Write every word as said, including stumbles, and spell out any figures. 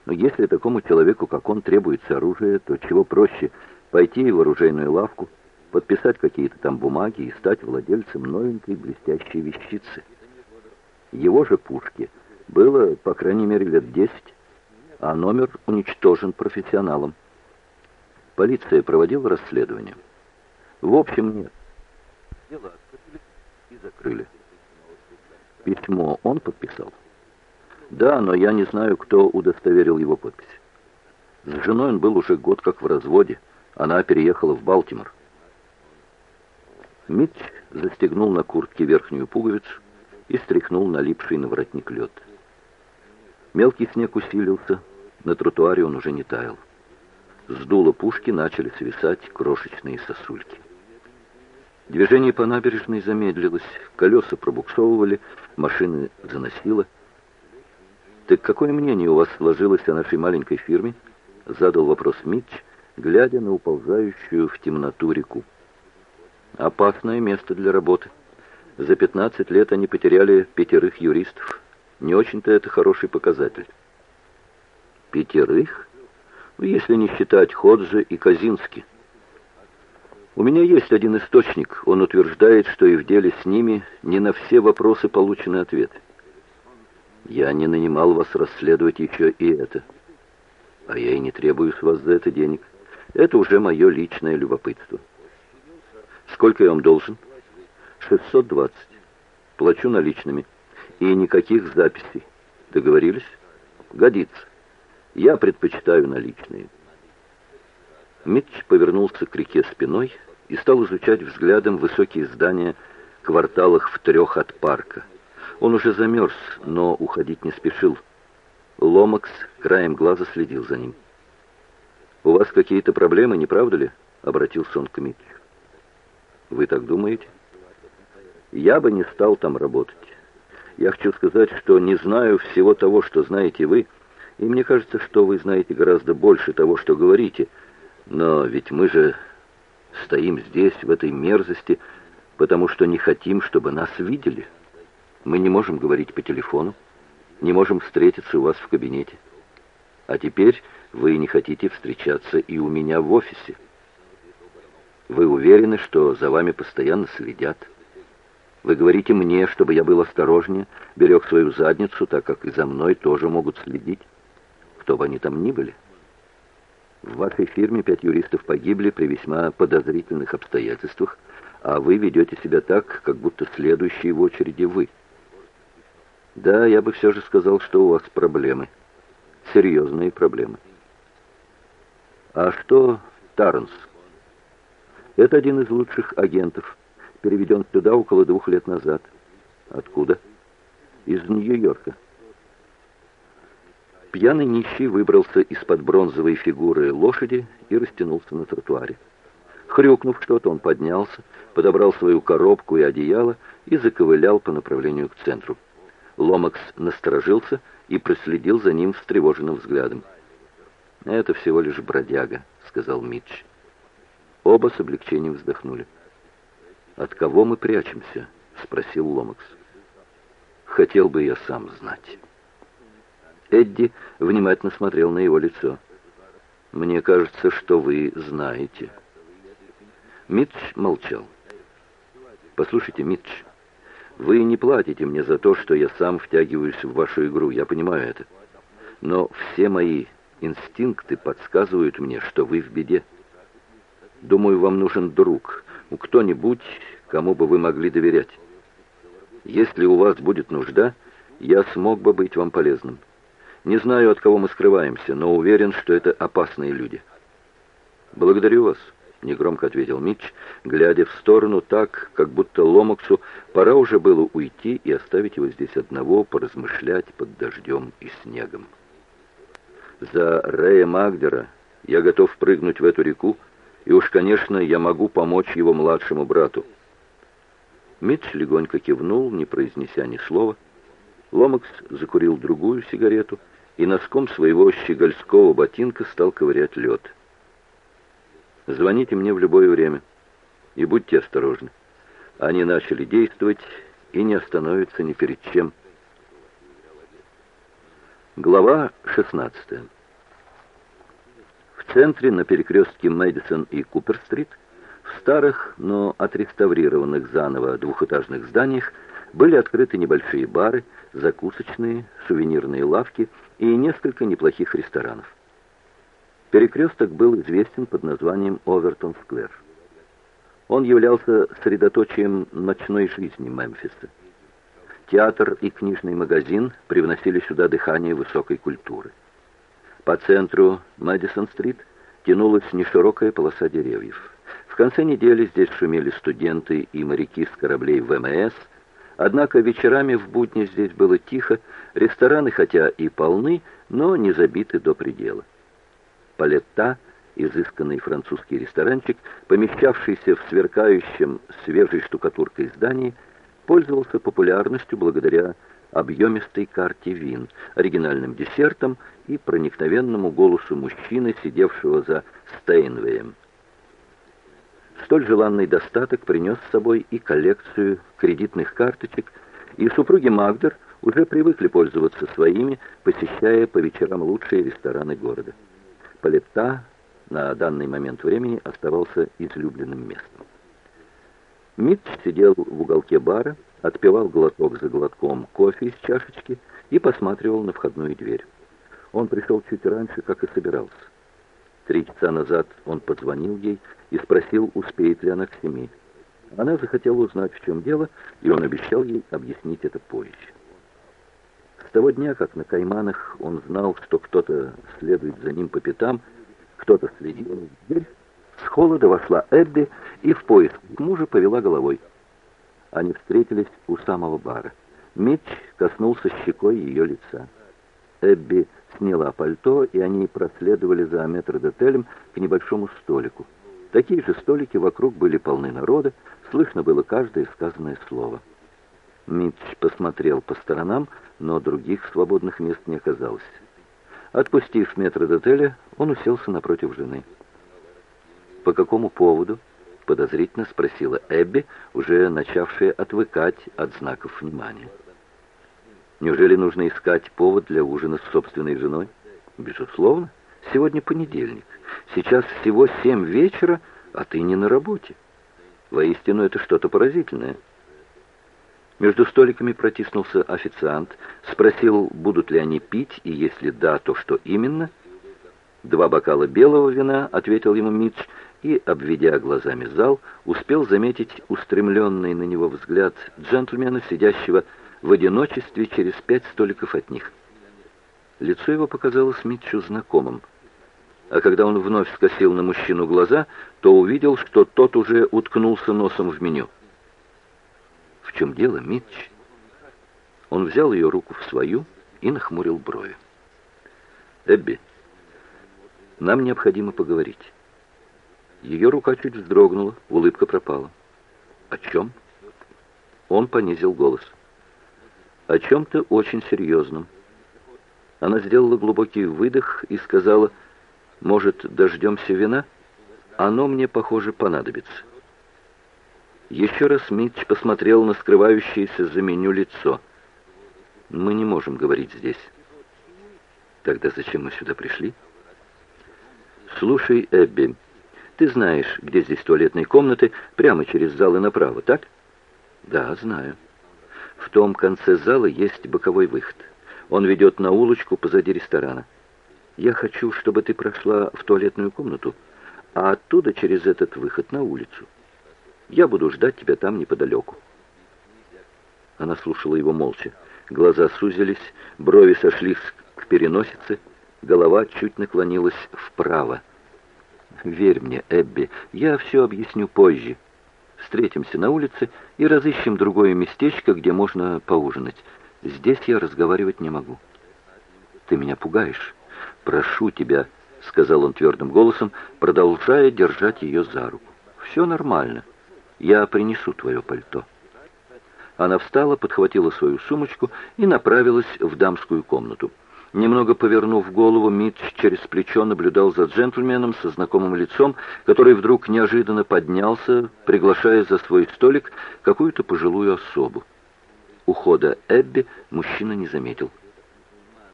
Но если такому человеку, как он, требуется оружие, то чего проще пойти в оружейную лавку, подписать какие-то там бумаги и стать владельцем новенькой блестящей вещицы. Его же пушке было, по крайней мере, лет десять, а номер уничтожен профессионалом. Полиция проводила расследование. В общем, нет. Дело открыли и закрыли. Письмо он подписал? Да, но я не знаю, кто удостоверил его подпись. С женой он был уже год как в разводе. Она переехала в Балтимор. Митч застегнул на куртке верхнюю пуговицу и стряхнул налипший на воротник лед. Мелкий снег усилился, на тротуаре он уже не таял. С дула пушки начали свисать крошечные сосульки. Движение по набережной замедлилось, колеса пробуксовывали, машины заносило. «Так какое мнение у вас сложилось о нашей маленькой фирме?» — задал вопрос Митч, глядя на уползающую в темноту реку. «Опасное место для работы. За пятнадцать лет они потеряли пятерых юристов. Не очень-то это хороший показатель». «Пятерых? Ну, если не считать Ходжа и Казински. У меня есть один источник. Он утверждает, что и в деле с ними не на все вопросы получены ответы. Я не нанимал вас расследовать еще и это. А я и не требую с вас за это денег. Это уже мое личное любопытство. Сколько я вам должен? шестьсот двадцать. Плачу наличными. И никаких записей. Договорились? Годится. Я предпочитаю наличные. Митч повернулся к реке спиной и стал изучать взглядом высокие здания в кварталах в трех от парка. Он уже замерз, но уходить не спешил. Ломакс краем глаза следил за ним. «У вас какие-то проблемы, не правда ли?» — обратился он к Митчу. «Вы так думаете?» «Я бы не стал там работать. Я хочу сказать, что не знаю всего того, что знаете вы, и мне кажется, что вы знаете гораздо больше того, что говорите. Но ведь мы же стоим здесь, в этой мерзости, потому что не хотим, чтобы нас видели. Мы не можем говорить по телефону, не можем встретиться у вас в кабинете. А теперь вы не хотите встречаться и у меня в офисе. Вы уверены, что за вами постоянно следят. Вы говорите мне, чтобы я был осторожнее, берег свою задницу, так как и за мной тоже могут следить, кто бы они там ни были. В вашей фирме пять юристов погибли при весьма подозрительных обстоятельствах, а вы ведете себя так, как будто следующие в очереди вы. Да, я бы все же сказал, что у вас проблемы. Серьезные проблемы. А что Тарнс? Это один из лучших агентов. Переведен сюда около двух лет назад. Откуда? Из Нью-Йорка. Пьяный нищий выбрался из-под бронзовой фигуры лошади и растянулся на тротуаре. Хрюкнув что-то, он поднялся, подобрал свою коробку и одеяло и заковылял по направлению к центру. Ломакс насторожился и проследил за ним встревоженным взглядом. «Это всего лишь бродяга», — сказал Митч. Оба с облегчением вздохнули. «От кого мы прячемся?» — спросил Ломакс. «Хотел бы я сам знать». Эдди внимательно смотрел на его лицо. «Мне кажется, что вы знаете». Митч молчал. «Послушайте, Митч, вы не платите мне за то, что я сам втягиваюсь в вашу игру, я понимаю это. Но все мои инстинкты подсказывают мне, что вы в беде. Думаю, вам нужен друг, кто-нибудь, кому бы вы могли доверять. Если у вас будет нужда, я смог бы быть вам полезным. Не знаю, от кого мы скрываемся, но уверен, что это опасные люди». «Благодарю вас», — негромко ответил Митч, глядя в сторону так, как будто Ломаксу пора уже было уйти и оставить его здесь одного поразмышлять под дождем и снегом. «За Рэя Магдера я готов прыгнуть в эту реку, и уж, конечно, я могу помочь его младшему брату». Митч легонько кивнул, не произнеся ни слова. Ломакс закурил другую сигарету и носком своего щегольского ботинка стал ковырять лед. «Звоните мне в любое время и будьте осторожны. Они начали действовать и не остановятся ни перед чем». Глава шестнадцатая. В центре, на перекрестке Мэдисон и Купер-стрит, в старых, но отреставрированных заново двухэтажных зданиях были открыты небольшие бары, закусочные, сувенирные лавки и несколько неплохих ресторанов. Перекресток был известен под названием Овертон-сквер. Он являлся средоточием ночной жизни Мемфиса. Театр и книжный магазин привносили сюда дыхание высокой культуры. По центру Мэдисон-стрит тянулась неширокая полоса деревьев. В конце недели здесь шумели студенты и моряки с кораблей ВМС, однако вечерами в будни здесь было тихо, рестораны хотя и полны, но не забиты до предела. Палетта, изысканный французский ресторанчик, помещавшийся в сверкающем свежей штукатуркой здании, пользовался популярностью благодаря объемистой карте вин, оригинальным десертам и проникновенному голосу мужчины, сидевшего за Стейнвеем. Столь желанный достаток принес с собой и коллекцию кредитных карточек, и супруги Магдер уже привыкли пользоваться своими, посещая по вечерам лучшие рестораны города. Палетта на данный момент времени оставался излюбленным местом. Митч сидел в уголке бара, отпивал глоток за глотком кофе из чашечки и посматривал на входную дверь. Он пришел чуть раньше, как и собирался. Три часа назад он позвонил ей и спросил, успеет ли она к семи. Она захотела узнать, в чем дело, и он обещал ей объяснить это позже. С того дня, как на Кайманах он знал, что кто-то следует за ним по пятам, кто-то следил в дверь, с холода вошла Эбби и в поиск мужа повела головой. Они встретились у самого бара. Митч коснулся щекой ее лица. Эбби сняла пальто, и они проследовали за метрдотелем к небольшому столику. Такие же столики вокруг были полны народа, слышно было каждое сказанное слово. Митч посмотрел по сторонам, но других свободных мест не оказалось. Отпустив метрдотеля, он уселся напротив жены. «По какому поводу?» — подозрительно спросила Эбби, уже начавшая отвыкать от знаков внимания. «Неужели нужно искать повод для ужина с собственной женой?» «Безусловно. Сегодня понедельник. Сейчас всего семь вечера, а ты не на работе. Воистину, это что-то поразительное». Между столиками протиснулся официант, спросил, будут ли они пить, и если да, то что именно. «Два бокала белого вина», — ответил ему Митч, и, обведя глазами зал, успел заметить устремленный на него взгляд джентльмена, сидящего в одиночестве через пять столиков от них. Лицо его показалось Митчу знакомым. А когда он вновь скосил на мужчину глаза, то увидел, что тот уже уткнулся носом в меню. «В чем дело, Митч?» Он взял ее руку в свою и нахмурил брови. «Эбби, нам необходимо поговорить». Ее рука чуть вздрогнула, улыбка пропала. «О чем?» Он понизил голос. «О чем-то очень серьезном». Она сделала глубокий выдох и сказала, «Может, дождемся вина? Оно мне, похоже, понадобится». Еще раз Митч посмотрел на скрывающееся за меню лицо. «Мы не можем говорить здесь». «Тогда зачем мы сюда пришли?» «Слушай, Эбби, ты знаешь, где здесь туалетные комнаты, прямо через зал и направо, так?» «Да, знаю. В том конце зала есть боковой выход. Он ведет на улочку позади ресторана. Я хочу, чтобы ты прошла в туалетную комнату, а оттуда через этот выход на улицу. Я буду ждать тебя там неподалеку». Она слушала его молча. Глаза сузились, брови сошлись к переносице, голова чуть наклонилась вправо. «Верь мне, Эбби, я все объясню позже. Встретимся на улице и разыщем другое местечко, где можно поужинать. Здесь я разговаривать не могу». «Ты меня пугаешь. Прошу тебя», — сказал он твердым голосом, продолжая держать ее за руку. «Все нормально. Я принесу твое пальто». Она встала, подхватила свою сумочку и направилась в дамскую комнату. Немного повернув голову, Митч через плечо наблюдал за джентльменом со знакомым лицом, который вдруг неожиданно поднялся, приглашая за свой столик какую-то пожилую особу. Ухода Эбби мужчина не заметил.